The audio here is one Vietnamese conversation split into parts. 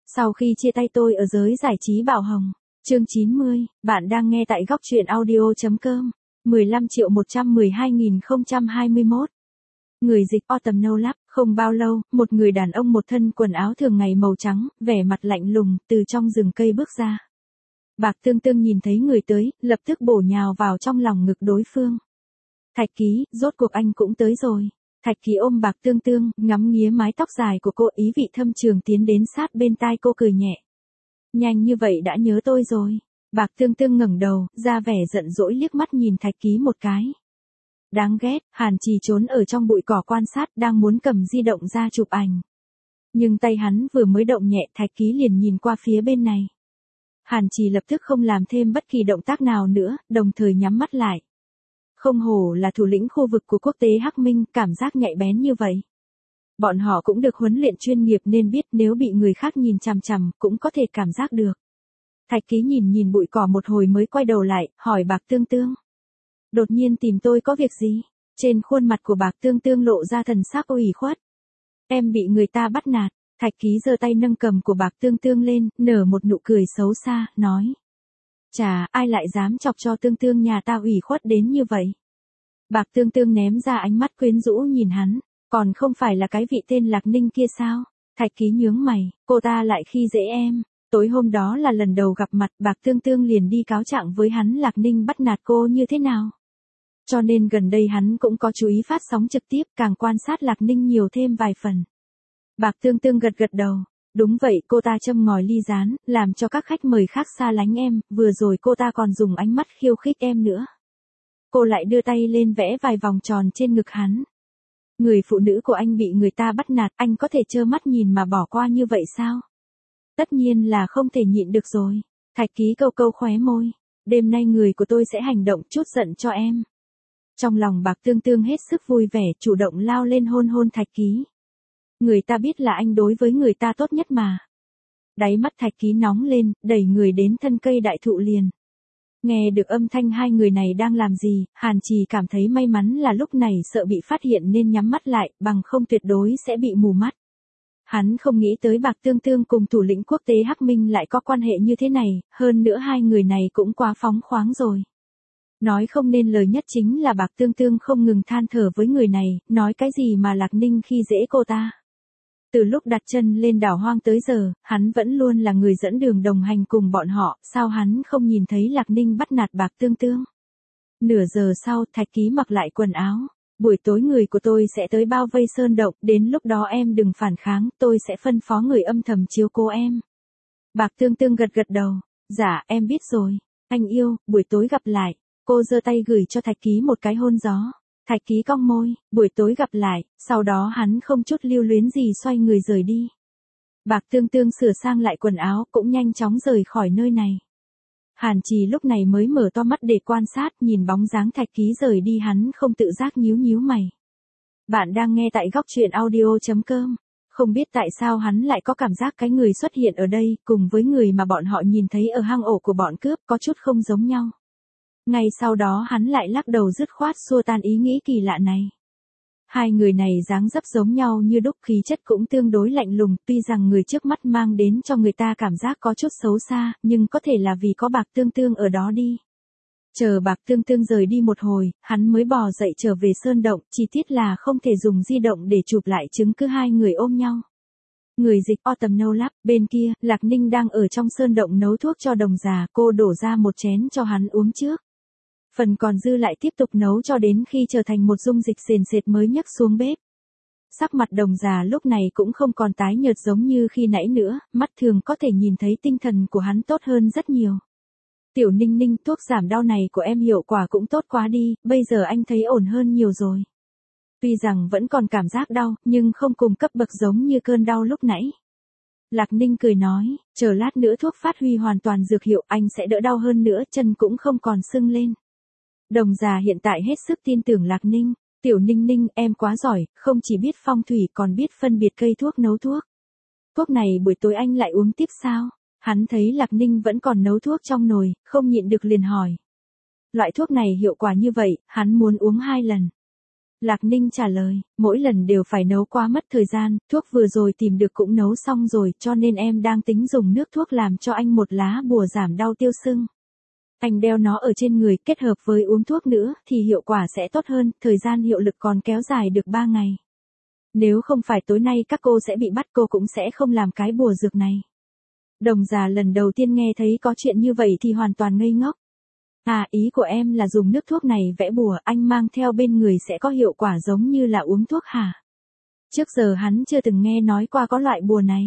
Sau khi chia tay tôi ở giới giải trí Bảo Hồng. Chương 90, bạn đang nghe tại góc truyện audio.com. 15.112.021. Người dịch Autumn No Lab. Không bao lâu, một người đàn ông một thân quần áo thường ngày màu trắng, vẻ mặt lạnh lùng, từ trong rừng cây bước ra. Bạc Tương Tương nhìn thấy người tới, lập tức bổ nhào vào trong lòng ngực đối phương. Thạch Ký, rốt cuộc anh cũng tới rồi. Thạch Ký ôm Bạc Tương Tương, ngắm nghía mái tóc dài của cô, ý vị thâm trường tiến đến sát bên tai cô cười nhẹ. Nhanh như vậy đã nhớ tôi rồi. Bạc Tương Tương ngẩng đầu, ra vẻ giận dỗi liếc mắt nhìn Thạch Ký một cái. Đáng ghét, Hàn Trì trốn ở trong bụi cỏ quan sát, đang muốn cầm di động ra chụp ảnh. Nhưng tay hắn vừa mới động nhẹ, Thạch Ký liền nhìn qua phía bên này. Hàn Trì lập tức không làm thêm bất kỳ động tác nào nữa, đồng thời nhắm mắt lại. Không hổ là thủ lĩnh khu vực của quốc tế Hắc Minh, cảm giác nhạy bén như vậy. Bọn họ cũng được huấn luyện chuyên nghiệp nên biết nếu bị người khác nhìn chằm chằm, cũng có thể cảm giác được. Thạch Ký nhìn bụi cỏ một hồi mới quay đầu lại, hỏi Bạc Tương Tương. Đột nhiên tìm tôi có việc gì? Trên khuôn mặt của Bạc Tương Tương lộ ra thần sắc ủy khuất. Em bị người ta bắt nạt. Thạch Ký giơ tay nâng cầm của Bạc Tương Tương lên, nở một nụ cười xấu xa, nói. Chà, ai lại dám chọc cho Tương Tương nhà ta ủy khuất đến như vậy? Bạc Tương Tương ném ra ánh mắt quyến rũ nhìn hắn. Còn không phải là cái vị tên Lạc Ninh kia sao? Thạch Ký nhướng mày, cô ta lại khi dễ em. Tối hôm đó là lần đầu gặp mặt, Bạc Tương Tương liền đi cáo trạng với hắn Lạc Ninh bắt nạt cô như thế nào. Cho nên gần đây hắn cũng có chú ý phát sóng trực tiếp, càng quan sát Lạc Ninh nhiều thêm vài phần. Bạc Tương Tương gật đầu. Đúng vậy, cô ta châm ngòi ly gián, làm cho các khách mời khác xa lánh em, vừa rồi cô ta còn dùng ánh mắt khiêu khích em nữa. Cô lại đưa tay lên vẽ vài vòng tròn trên ngực hắn. Người phụ nữ của anh bị người ta bắt nạt, anh có thể trơ mắt nhìn mà bỏ qua như vậy sao? Tất nhiên là không thể nhịn được rồi. Thạch Ký câu khóe môi. Đêm nay người của tôi sẽ hành động chút giận cho em. Trong lòng Bạc Tương Tương hết sức vui vẻ, chủ động lao lên hôn Thạch Ký. Người ta biết là anh đối với người ta tốt nhất mà. Đáy mắt Thạch Ký nóng lên, đẩy người đến thân cây đại thụ liền. Nghe được âm thanh hai người này đang làm gì, Hàn Trì cảm thấy may mắn là lúc này sợ bị phát hiện nên nhắm mắt lại, bằng không tuyệt đối sẽ bị mù mắt. Hắn không nghĩ tới Bạc Tương Tương cùng thủ lĩnh quốc tế Hắc Minh lại có quan hệ như thế này, hơn nữa hai người này cũng quá phóng khoáng rồi. Nói không nên lời nhất chính là Bạc Tương Tương không ngừng than thở với người này, nói cái gì mà Lạc Ninh khi dễ cô ta. Từ lúc đặt chân lên đảo hoang tới giờ, hắn vẫn luôn là người dẫn đường đồng hành cùng bọn họ, sao hắn không nhìn thấy Lạc Ninh bắt nạt Bạc Tương Tương. Nửa giờ sau, Thạch Ký mặc lại quần áo. Buổi tối người của tôi sẽ tới bao vây sơn động, đến lúc đó em đừng phản kháng, tôi sẽ phân phó người âm thầm chiếu cố em. Bạc Tương Tương gật đầu. Dạ, em biết rồi. Anh yêu, buổi tối gặp lại. Cô giơ tay gửi cho Thạch Ký một cái hôn gió. Thạch Ký cong môi, buổi tối gặp lại, sau đó hắn không chút lưu luyến gì xoay người rời đi. Bạc Tương Tương sửa sang lại quần áo, cũng nhanh chóng rời khỏi nơi này. Hàn Trì lúc này mới mở to mắt để quan sát, nhìn bóng dáng Thạch Ký rời đi hắn không tự giác nhíu mày. Bạn đang nghe tại góc truyện audio.com. Không biết tại sao hắn lại có cảm giác cái người xuất hiện ở đây, cùng với người mà bọn họ nhìn thấy ở hang ổ của bọn cướp có chút không giống nhau. Ngay sau đó hắn lại lắc đầu dứt khoát xua tan ý nghĩ kỳ lạ này. Hai người này dáng dấp giống nhau như đúc, khí chất cũng tương đối lạnh lùng, tuy rằng người trước mắt mang đến cho người ta cảm giác có chút xấu xa, nhưng có thể là vì có Bạc Tương Tương ở đó đi. Chờ Bạc Tương Tương rời đi một hồi, hắn mới bò dậy trở về sơn động, chi tiết là không thể dùng di động để chụp lại chứng cứ hai người ôm nhau. Người dịch Autumn No Lab, bên kia, Lạc Ninh đang ở trong sơn động nấu thuốc cho đồng già, cô đổ ra một chén cho hắn uống trước. Phần còn dư lại tiếp tục nấu cho đến khi trở thành một dung dịch sền sệt mới nhấc xuống bếp. Sắc mặt đồng già lúc này cũng không còn tái nhợt giống như khi nãy nữa, mắt thường có thể nhìn thấy tinh thần của hắn tốt hơn rất nhiều. Tiểu Ninh Ninh, thuốc giảm đau này của em hiệu quả cũng tốt quá đi, bây giờ anh thấy ổn hơn nhiều rồi. Tuy rằng vẫn còn cảm giác đau, nhưng không cùng cấp bậc giống như cơn đau lúc nãy. Lạc Ninh cười nói, chờ lát nữa thuốc phát huy hoàn toàn dược hiệu, anh sẽ đỡ đau hơn nữa, chân cũng không còn sưng lên. Đồng già hiện tại hết sức tin tưởng Lạc Ninh. Tiểu Ninh Ninh, em quá giỏi, không chỉ biết phong thủy còn biết phân biệt cây thuốc nấu thuốc. Thuốc này buổi tối anh lại uống tiếp sao? Hắn thấy Lạc Ninh vẫn còn nấu thuốc trong nồi, không nhịn được liền hỏi. Loại thuốc này hiệu quả như vậy, hắn muốn uống 2 lần. Lạc Ninh trả lời, mỗi lần đều phải nấu quá mất thời gian, thuốc vừa rồi tìm được cũng nấu xong rồi, cho nên em đang tính dùng nước thuốc làm cho anh một lá bùa giảm đau tiêu sưng. Anh đeo nó ở trên người kết hợp với uống thuốc nữa thì hiệu quả sẽ tốt hơn, thời gian hiệu lực còn kéo dài được 3 ngày. Nếu không phải tối nay các cô sẽ bị bắt cô cũng sẽ không làm cái bùa dược này. Đồng già lần đầu tiên nghe thấy có chuyện như vậy thì hoàn toàn ngây ngốc. À, ý của em là dùng nước thuốc này vẽ bùa anh mang theo bên người sẽ có hiệu quả giống như là uống thuốc hả? Trước giờ hắn chưa từng nghe nói qua có loại bùa này.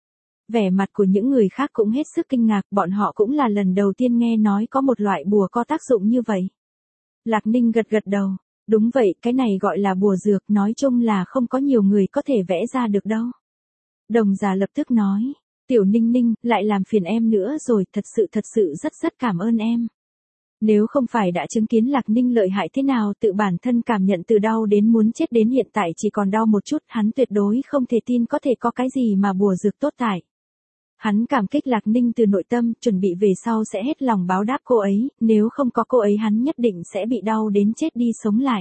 Vẻ mặt của những người khác cũng hết sức kinh ngạc, bọn họ cũng là lần đầu tiên nghe nói có một loại bùa có tác dụng như vậy. Lạc Ninh gật gật đầu, đúng vậy, cái này gọi là bùa dược, nói chung là không có nhiều người có thể vẽ ra được đâu. Đồng già lập tức nói, Tiểu Ninh Ninh, lại làm phiền em nữa rồi, thật sự rất cảm ơn em. Nếu không phải đã chứng kiến Lạc Ninh lợi hại thế nào, tự bản thân cảm nhận từ đau đến muốn chết đến hiện tại chỉ còn đau một chút, hắn tuyệt đối không thể tin có thể có cái gì mà bùa dược tốt tại. Hắn cảm kích Lạc Ninh từ nội tâm, chuẩn bị về sau sẽ hết lòng báo đáp cô ấy, nếu không có cô ấy hắn nhất định sẽ bị đau đến chết đi sống lại.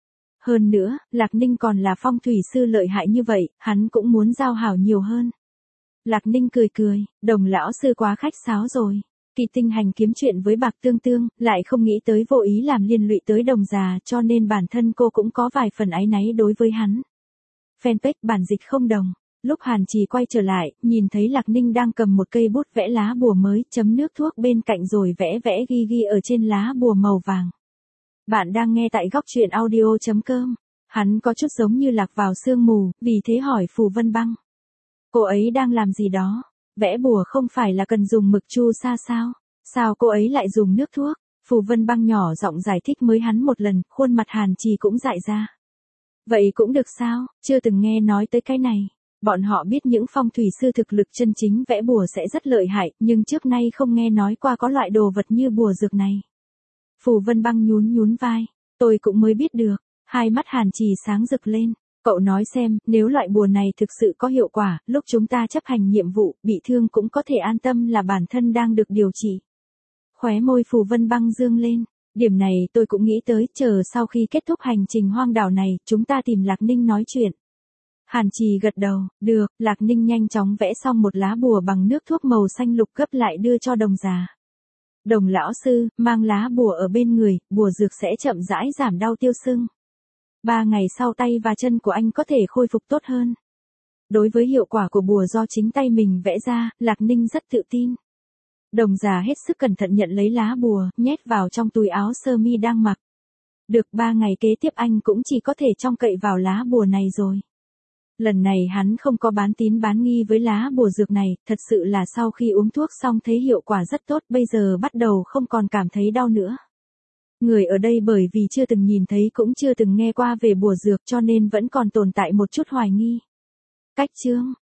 Hơn nữa, Lạc Ninh còn là phong thủy sư lợi hại như vậy, hắn cũng muốn giao hảo nhiều hơn. Lạc Ninh cười, Đồng lão sư quá khách sáo rồi. Kỳ Tinh Hành kiếm chuyện với Bạc Tương Tương, lại không nghĩ tới vô ý làm liên lụy tới Đồng già, cho nên bản thân cô cũng có vài phần áy náy đối với hắn. Fanpage bản dịch không đồng. Lúc Hàn Trì quay trở lại, nhìn thấy Lạc Ninh đang cầm một cây bút vẽ lá bùa mới, chấm nước thuốc bên cạnh rồi vẽ ghi ở trên lá bùa màu vàng. Bạn đang nghe tại góc truyện audio.com. Hắn có chút giống như lạc vào sương mù, vì thế hỏi Phù Vân Băng. Cô ấy đang làm gì đó? Vẽ bùa không phải là cần dùng mực chu sa sao? Sao cô ấy lại dùng nước thuốc? Phù Vân Băng nhỏ giọng giải thích mới hắn một lần, khuôn mặt Hàn Trì cũng dại ra. Vậy cũng được sao? Chưa từng nghe nói tới cái này. Bọn họ biết những phong thủy sư thực lực chân chính vẽ bùa sẽ rất lợi hại, nhưng trước nay không nghe nói qua có loại đồ vật như bùa dược này. Phù Vân Băng nhún vai. Tôi cũng mới biết được. Hai mắt Hàn Trì sáng rực lên. Cậu nói xem, nếu loại bùa này thực sự có hiệu quả, lúc chúng ta chấp hành nhiệm vụ, bị thương cũng có thể an tâm là bản thân đang được điều trị. Khóe môi Phù Vân Băng dương lên. Điểm này tôi cũng nghĩ tới, chờ sau khi kết thúc hành trình hoang đảo này, chúng ta tìm Lạc Ninh nói chuyện. Hàn Trì gật đầu, được, Lạc Ninh nhanh chóng vẽ xong một lá bùa bằng nước thuốc màu xanh lục gấp lại đưa cho Đồng già. Đồng lão sư, mang lá bùa ở bên người, bùa dược sẽ chậm rãi giảm đau tiêu sưng. 3 ngày sau tay và chân của anh có thể khôi phục tốt hơn. Đối với hiệu quả của bùa do chính tay mình vẽ ra, Lạc Ninh rất tự tin. Đồng già hết sức cẩn thận nhận lấy lá bùa, nhét vào trong túi áo sơ mi đang mặc. Được 3 ngày kế tiếp anh cũng chỉ có thể trông cậy vào lá bùa này rồi. Lần này hắn không có bán tín bán nghi với lá bùa dược này, thật sự là sau khi uống thuốc xong thấy hiệu quả rất tốt, bây giờ bắt đầu không còn cảm thấy đau nữa. Người ở đây bởi vì chưa từng nhìn thấy cũng chưa từng nghe qua về bùa dược cho nên vẫn còn tồn tại một chút hoài nghi. Cách chương